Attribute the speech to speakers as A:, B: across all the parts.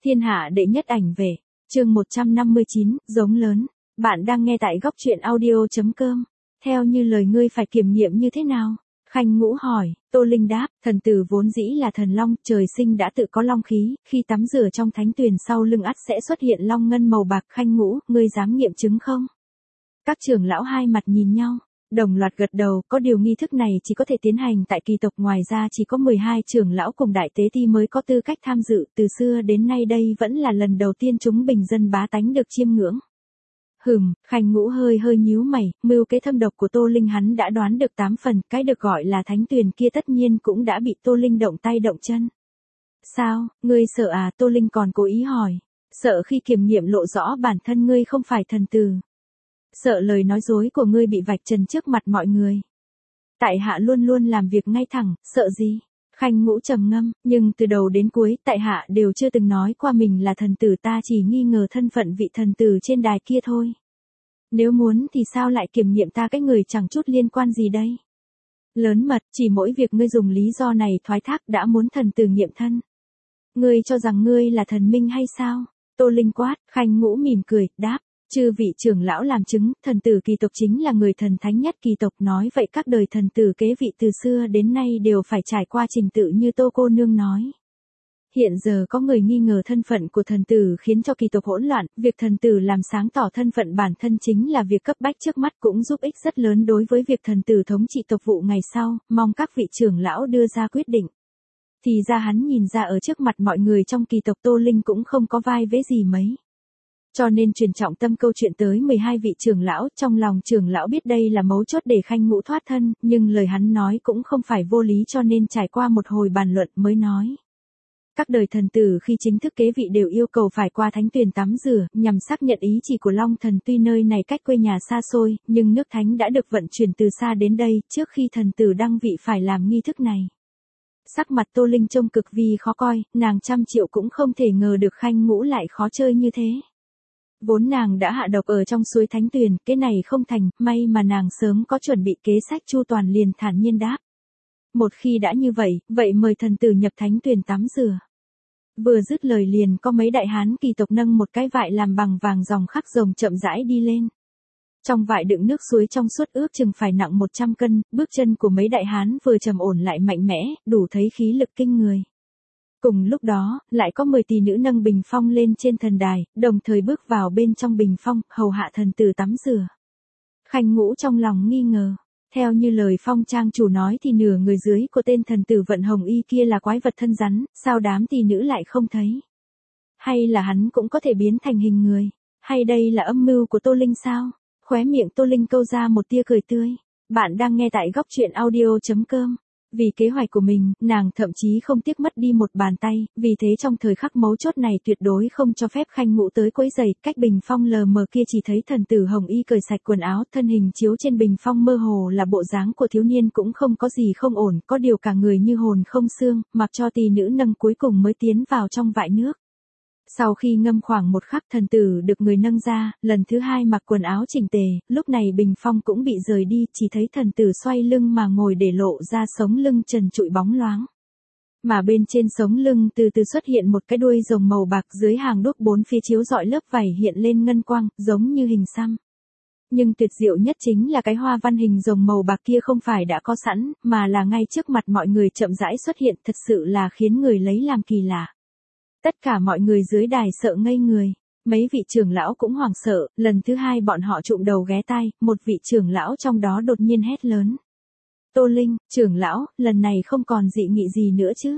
A: Thiên hạ đệ nhất ảnh vệ, chương 159, giống lớn. Bạn đang nghe tại góc truyện audio.com. Theo như lời ngươi phải kiểm nghiệm như thế nào? Khanh Ngũ hỏi. Tô Linh đáp, thần tử vốn dĩ là thần long, trời sinh đã tự có long khí, khi tắm rửa trong thánh tuyền sau lưng ắt sẽ xuất hiện long ngân màu bạc. Khanh Ngũ, ngươi dám nghiệm chứng không? Các trưởng lão hai mặt nhìn nhau, đồng loạt gật đầu. Có điều nghi thức này chỉ có thể tiến hành tại kỳ tộc, ngoài ra chỉ có 12 trưởng lão cùng đại tế ti mới có tư cách tham dự, từ xưa đến nay đây vẫn là lần đầu tiên chúng bình dân bá tánh được chiêm ngưỡng. Khanh Ngũ hơi nhíu mày, mưu kế thâm độc của Tô Linh hắn đã đoán được 8 phần, cái được gọi là thánh tuyền kia tất nhiên cũng đã bị Tô Linh động tay động chân. Sao, ngươi sợ à? Tô Linh còn cố ý hỏi, sợ khi kiểm nghiệm lộ rõ bản thân ngươi không phải thần tử. Sợ lời nói dối của ngươi bị vạch trần trước mặt mọi người. Tại hạ luôn luôn làm việc ngay thẳng, sợ gì? Khanh Ngũ trầm ngâm, nhưng từ đầu đến cuối tại hạ đều chưa từng nói qua mình là thần tử, ta chỉ nghi ngờ thân phận vị thần tử trên đài kia thôi. Nếu muốn thì sao lại kiểm nghiệm ta, cái người chẳng chút liên quan gì đây? Lớn mật, chỉ mỗi việc ngươi dùng lý do này thoái thác đã muốn thần tử nghiệm thân. Ngươi cho rằng ngươi là thần minh hay sao? Tô Linh quát. Khanh Ngũ mỉm cười, đáp. Chư vị trưởng lão làm chứng, thần tử kỳ tộc chính là người thần thánh nhất kỳ tộc, nói vậy các đời thần tử kế vị từ xưa đến nay đều phải trải qua trình tự như Tô cô nương nói. Hiện giờ có người nghi ngờ thân phận của thần tử khiến cho kỳ tộc hỗn loạn, việc thần tử làm sáng tỏ thân phận bản thân chính là việc cấp bách trước mắt, cũng giúp ích rất lớn đối với việc thần tử thống trị tộc vụ ngày sau, mong các vị trưởng lão đưa ra quyết định. Thì ra hắn nhìn ra ở trước mặt mọi người trong kỳ tộc Tô Linh cũng không có vai vế gì mấy. Cho nên truyền trọng tâm câu chuyện tới 12 vị trưởng lão, trong lòng trưởng lão biết đây là mấu chốt để Khanh Ngũ thoát thân, nhưng lời hắn nói cũng không phải vô lý, cho nên trải qua một hồi bàn luận mới nói. Các đời thần tử khi chính thức kế vị đều yêu cầu phải qua thánh tuyền tắm rửa, nhằm xác nhận ý chỉ của Long Thần. Tuy nơi này cách quê nhà xa xôi, nhưng nước thánh đã được vận chuyển từ xa đến đây, trước khi thần tử đăng vị phải làm nghi thức này. Sắc mặt Tô Linh trông cực vì khó coi, nàng trăm triệu cũng không thể ngờ được Khanh Ngũ lại khó chơi như thế. Vốn nàng đã hạ độc ở trong suối thánh tuyền, cái này không thành, may mà nàng sớm có chuẩn bị kế sách chu toàn, liền thản nhiên đáp. Một khi đã như vậy, vậy mời thần tử nhập thánh tuyền tắm rửa. Vừa dứt lời liền có mấy đại hán kỳ tộc nâng một cái vại làm bằng vàng ròng khắc rồng chậm rãi đi lên. Trong vại đựng nước suối trong suốt ước chừng phải nặng 100 cân, bước chân của mấy đại hán vừa trầm ổn lại mạnh mẽ, đủ thấy khí lực kinh người. Cùng lúc đó, lại có 10 tỷ nữ nâng bình phong lên trên thần đài, đồng thời bước vào bên trong bình phong, hầu hạ thần tử tắm rửa. Khanh Ngũ trong lòng nghi ngờ. Theo như lời phong trang chủ nói thì nửa người dưới của tên thần tử vận hồng y kia là quái vật thân rắn, sao đám tỷ nữ lại không thấy? Hay là hắn cũng có thể biến thành hình người? Hay đây là âm mưu của Tô Linh sao? Khóe miệng Tô Linh câu ra một tia cười tươi. Bạn đang nghe tại góc truyện audio.com. Vì kế hoạch của mình, nàng thậm chí không tiếc mất đi một bàn tay, vì thế trong thời khắc mấu chốt này tuyệt đối không cho phép Khanh Ngũ tới quấy rầy. Cách bình phong lờ mờ kia chỉ thấy thần tử hồng y cởi sạch quần áo, thân hình chiếu trên bình phong mơ hồ là bộ dáng của thiếu niên, cũng không có gì không ổn, có điều cả người như hồn không xương, mặc cho tỷ nữ nâng cuối cùng mới tiến vào trong vại nước. Sau khi ngâm khoảng một khắc, thần tử được người nâng ra, lần thứ hai mặc quần áo chỉnh tề, lúc này bình phong cũng bị rời đi, chỉ thấy thần tử xoay lưng mà ngồi để lộ ra sống lưng trần trụi bóng loáng. Mà bên trên sống lưng từ từ xuất hiện một cái đuôi rồng màu bạc, dưới hàng đuốc bốn phía chiếu rọi lớp vảy hiện lên ngân quang, giống như hình xăm. Nhưng tuyệt diệu nhất chính là cái hoa văn hình rồng màu bạc kia không phải đã có sẵn, mà là ngay trước mặt mọi người chậm rãi xuất hiện, thật sự là khiến người lấy làm kỳ lạ. Tất cả mọi người dưới đài sợ ngây người, mấy vị trưởng lão cũng hoảng sợ, lần thứ hai bọn họ trụm đầu ghé tai, một vị trưởng lão trong đó đột nhiên hét lớn. Tô Linh, trưởng lão, lần này không còn dị nghị gì nữa chứ?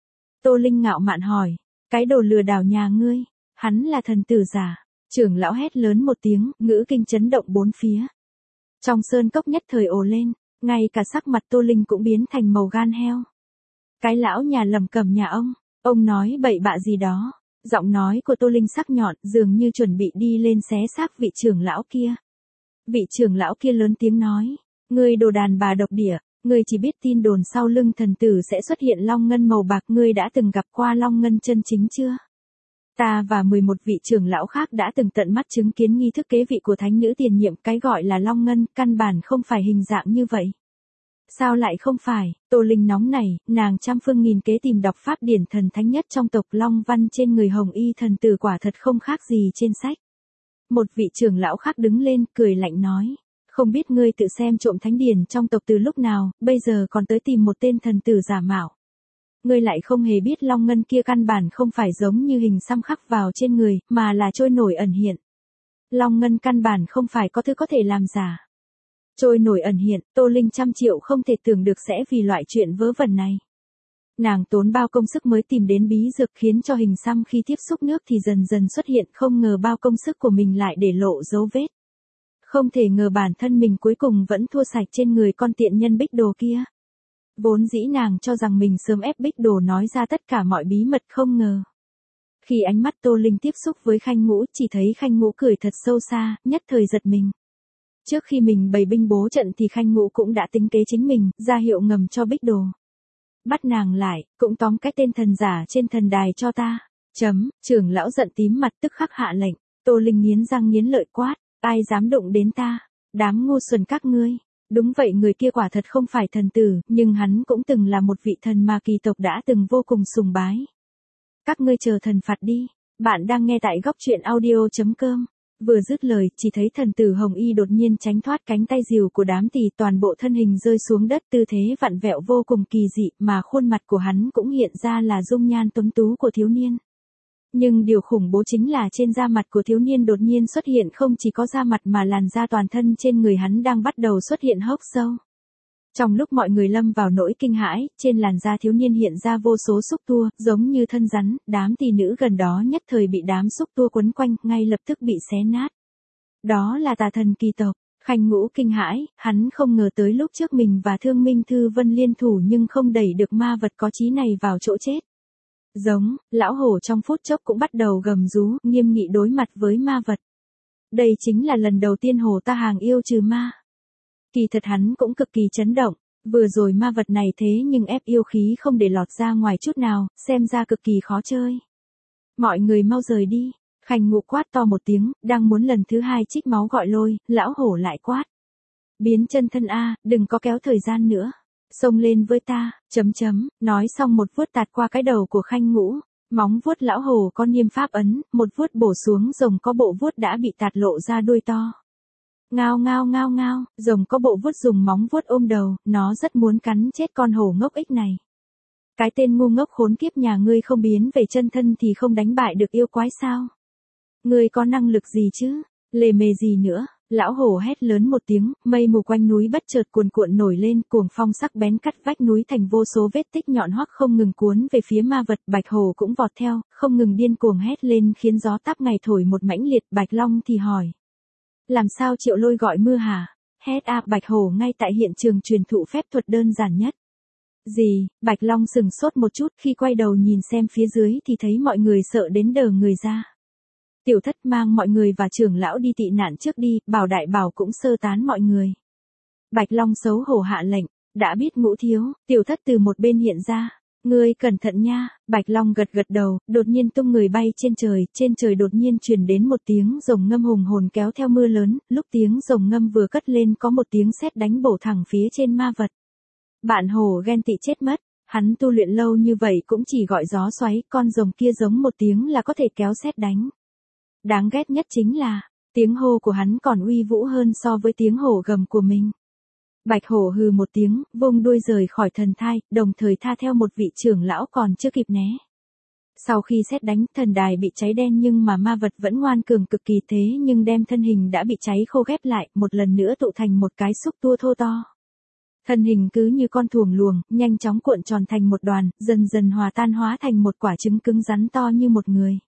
A: Tô Linh ngạo mạn hỏi, cái đồ lừa đảo nhà ngươi, hắn là thần tử giả. Trưởng lão hét lớn một tiếng, ngữ kinh chấn động bốn phía. Trong sơn cốc nhất thời ồ lên, ngay cả sắc mặt Tô Linh cũng biến thành màu gan heo. Cái lão nhà lầm cẩm nhà ông nói bậy bạ gì đó. Giọng nói của Tô Linh sắc nhọn, dường như chuẩn bị đi lên xé xác vị trưởng lão kia. Vị trưởng lão kia lớn tiếng nói, ngươi đồ đàn bà độc địa, ngươi chỉ biết tin đồn sau lưng thần tử sẽ xuất hiện long ngân màu bạc, ngươi đã từng gặp qua long ngân chân chính chưa? Ta và 11 vị trưởng lão khác đã từng tận mắt chứng kiến nghi thức kế vị của thánh nữ tiền nhiệm, cái gọi là long ngân, căn bản không phải hình dạng như vậy. Sao lại không phải, Tô Linh nóng này, nàng trăm phương nghìn kế tìm đọc pháp điển thần thánh nhất trong tộc Long Văn trên người Hồng Y thần tử quả thật không khác gì trên sách. Một vị trưởng lão khác đứng lên, cười lạnh nói. Không biết ngươi tự xem trộm thánh điển trong tộc từ lúc nào, bây giờ còn tới tìm một tên thần tử giả mạo. Ngươi lại không hề biết long ngân kia căn bản không phải giống như hình xăm khắc vào trên người, mà là trôi nổi ẩn hiện. Long ngân căn bản không phải có thứ có thể làm giả. Trôi nổi ẩn hiện, Tô Linh trăm triệu không thể tưởng được sẽ vì loại chuyện vớ vẩn này. Nàng tốn bao công sức mới tìm đến bí dược khiến cho hình xăm khi tiếp xúc nước thì dần dần xuất hiện, không ngờ bao công sức của mình lại để lộ dấu vết. Không thể ngờ bản thân mình cuối cùng vẫn thua sạch trên người con tiện nhân Bích Đồ kia. Vốn dĩ nàng cho rằng mình sớm ép Bích Đồ nói ra tất cả mọi bí mật, không ngờ. Khi ánh mắt Tô Linh tiếp xúc với Khanh Ngũ, chỉ thấy Khanh Ngũ cười thật sâu xa, nhất thời giật mình. Trước khi mình bày binh bố trận thì Khanh Ngũ cũng đã tính kế chính mình, ra hiệu ngầm cho Bích Đồ. Bắt nàng lại, cũng tóm cái tên thần giả trên thần đài cho ta. Trưởng lão giận tím mặt tức khắc hạ lệnh. Tô Linh nghiến răng nghiến lợi quát, ai dám đụng đến ta, đám ngu xuẩn các ngươi. Đúng vậy, người kia quả thật không phải thần tử, nhưng hắn cũng từng là một vị thần mà kỳ tộc đã từng vô cùng sùng bái. Các ngươi chờ thần phạt đi. Bạn đang nghe tại góc truyện audio.com. Vừa dứt lời, chỉ thấy thần tử Hồng Y đột nhiên tránh thoát cánh tay rìu của đám tỳ, toàn bộ thân hình rơi xuống đất, tư thế vặn vẹo vô cùng kỳ dị, mà khuôn mặt của hắn cũng hiện ra là dung nhan tuấn tú của thiếu niên. Nhưng điều khủng bố chính là trên da mặt của thiếu niên đột nhiên xuất hiện không chỉ có da mặt mà làn da toàn thân trên người hắn đang bắt đầu xuất hiện hốc sâu. Trong lúc mọi người lâm vào nỗi kinh hãi, trên làn da thiếu niên hiện ra vô số xúc tua, giống như thân rắn, đám tỳ nữ gần đó nhất thời bị đám xúc tua quấn quanh, ngay lập tức bị xé nát. Đó là tà thần kỳ tộc. Khanh Ngũ kinh hãi, hắn không ngờ tới lúc trước mình và Thương Minh Thư Vân liên thủ nhưng không đẩy được ma vật có chí này vào chỗ chết. Giống, lão hổ trong phút chốc cũng bắt đầu gầm rú, nghiêm nghị đối mặt với ma vật. Đây chính là lần đầu tiên hổ ta hàng yêu trừ ma. Kỳ thật hắn cũng cực kỳ chấn động, vừa rồi ma vật này thế nhưng ép yêu khí không để lọt ra ngoài chút nào, xem ra cực kỳ khó chơi. Mọi người mau rời đi. Khanh Ngũ quát to một tiếng, đang muốn lần thứ hai trích máu gọi lôi, lão hổ lại quát. Biến chân thân a, đừng có kéo thời gian nữa. Xông lên với ta, nói xong một vuốt tạt qua cái đầu của Khanh Ngũ, móng vuốt lão hổ có niêm pháp ấn, một vuốt bổ xuống rồng có bộ vuốt đã bị tạt lộ ra đuôi to. Ngao ngao ngao ngao, rồng có bộ vuốt dùng móng vuốt ôm đầu, nó rất muốn cắn chết con hổ ngốc ích này. Cái tên ngu ngốc khốn kiếp nhà ngươi không biến về chân thân thì không đánh bại được yêu quái sao? Ngươi có năng lực gì chứ? Lề mề gì nữa? Lão hổ hét lớn một tiếng, mây mù quanh núi bất chợt cuồn cuộn nổi lên, cuồng phong sắc bén cắt vách núi thành vô số vết tích nhọn hoắt không ngừng cuốn về phía ma vật. Bạch hổ cũng vọt theo, không ngừng điên cuồng hét lên khiến gió táp ngày thổi một mãnh liệt. Bạch Long thì hỏi. Làm sao Triệu Lôi gọi mưa hả? Hét a, Bạch hổ ngay tại hiện trường truyền thụ phép thuật đơn giản nhất. Gì? Bạch Long sừng sốt một chút, khi quay đầu nhìn xem phía dưới thì thấy mọi người sợ đến đờ người ra. Tiểu Thất mang mọi người và trưởng lão đi tị nạn trước đi, bảo đại bảo cũng sơ tán mọi người. Bạch Long xấu hổ hạ lệnh, đã biết Ngũ thiếu. Tiểu Thất từ một bên hiện ra. Ngươi cẩn thận nha. Bạch Long gật gật đầu, đột nhiên tung người bay trên trời đột nhiên truyền đến một tiếng rồng ngâm hùng hồn kéo theo mưa lớn, lúc tiếng rồng ngâm vừa cất lên có một tiếng sét đánh bổ thẳng phía trên ma vật. Bạn hổ ghen tị chết mất, hắn tu luyện lâu như vậy cũng chỉ gọi gió xoáy, con rồng kia giống một tiếng là có thể kéo sét đánh. Đáng ghét nhất chính là, tiếng hô của hắn còn uy vũ hơn so với tiếng hổ gầm của mình. Bạch hổ hừ một tiếng, vung đuôi rời khỏi thần thai, đồng thời tha theo một vị trưởng lão còn chưa kịp né. Sau khi sét đánh, thần đài bị cháy đen nhưng mà ma vật vẫn ngoan cường cực kỳ, thế nhưng đem thân hình đã bị cháy khô ghép lại, một lần nữa tụ thành một cái xúc tua thô to. Thân hình cứ như con thuồng luồng, nhanh chóng cuộn tròn thành một đoàn, dần dần hòa tan hóa thành một quả trứng cứng rắn to như một người.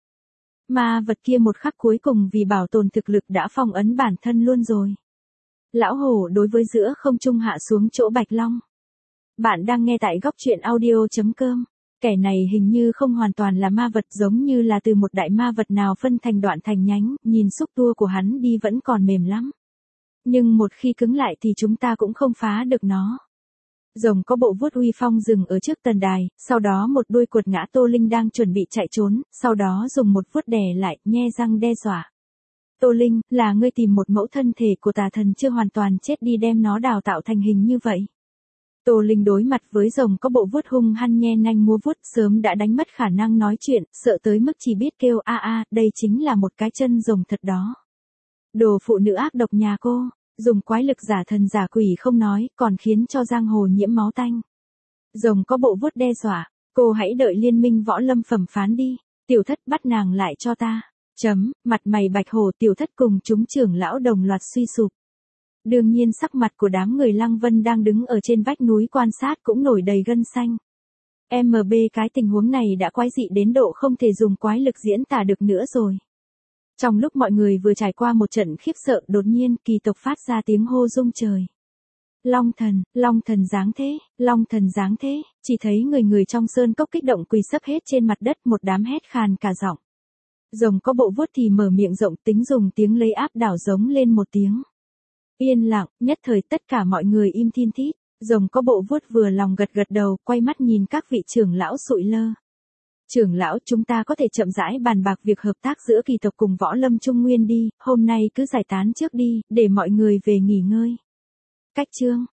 A: Ma vật kia một khắc cuối cùng vì bảo tồn thực lực đã phong ấn bản thân luôn rồi. Lão hổ đối với giữa không trung hạ xuống chỗ Bạch Long. Bạn đang nghe tại góc truyện audio.com. Kẻ này hình như không hoàn toàn là ma vật, giống như là từ một đại ma vật nào phân thành đoạn thành nhánh, nhìn xúc tua của hắn đi vẫn còn mềm lắm. Nhưng một khi cứng lại thì chúng ta cũng không phá được nó. Rồng có bộ vuốt uy phong dừng ở trước tần đài, sau đó một đuôi quật ngã Tô Linh đang chuẩn bị chạy trốn, sau đó dùng một vuốt đè lại, nhe răng đe dọa. Tô Linh, là ngươi tìm một mẫu thân thể của tà thần chưa hoàn toàn chết đi đem nó đào tạo thành hình như vậy. Tô Linh đối mặt với rồng có bộ vuốt hung hăng nhe nanh múa vuốt, sớm đã đánh mất khả năng nói chuyện, sợ tới mức chỉ biết kêu a a, đây chính là một cái chân rồng thật đó. Đồ phụ nữ ác độc nhà cô, dùng quái lực giả thần giả quỷ không nói, còn khiến cho giang hồ nhiễm máu tanh. Rồng có bộ vuốt đe dọa, cô hãy đợi liên minh võ lâm phẩm phán đi, tiểu thất bắt nàng lại cho ta. Mặt mày bạch hồ, tiểu thất cùng chúng trưởng lão đồng loạt suy sụp. Đương nhiên sắc mặt của đám người Lăng Vân đang đứng ở trên vách núi quan sát cũng nổi đầy gân xanh. MB, cái tình huống này đã quái dị đến độ không thể dùng quái lực diễn tả được nữa rồi. Trong lúc mọi người vừa trải qua một trận khiếp sợ, đột nhiên kỳ tộc phát ra tiếng hô rung trời. Long thần dáng thế, Long thần dáng thế, chỉ thấy người trong sơn cốc kích động quỳ sấp hết trên mặt đất, một đám hét khàn cả giọng. Rồng có bộ vuốt thì mở miệng rộng tính dùng tiếng lấy áp đảo giống lên một tiếng. Yên lặng, nhất thời tất cả mọi người im thin thít, rồng có bộ vuốt vừa lòng gật gật đầu, quay mắt nhìn các vị trưởng lão sụi lơ. Trưởng lão, chúng ta có thể chậm rãi bàn bạc việc hợp tác giữa kỳ tộc cùng võ lâm Trung Nguyên đi, hôm nay cứ giải tán trước đi, để mọi người về nghỉ ngơi. Cách chương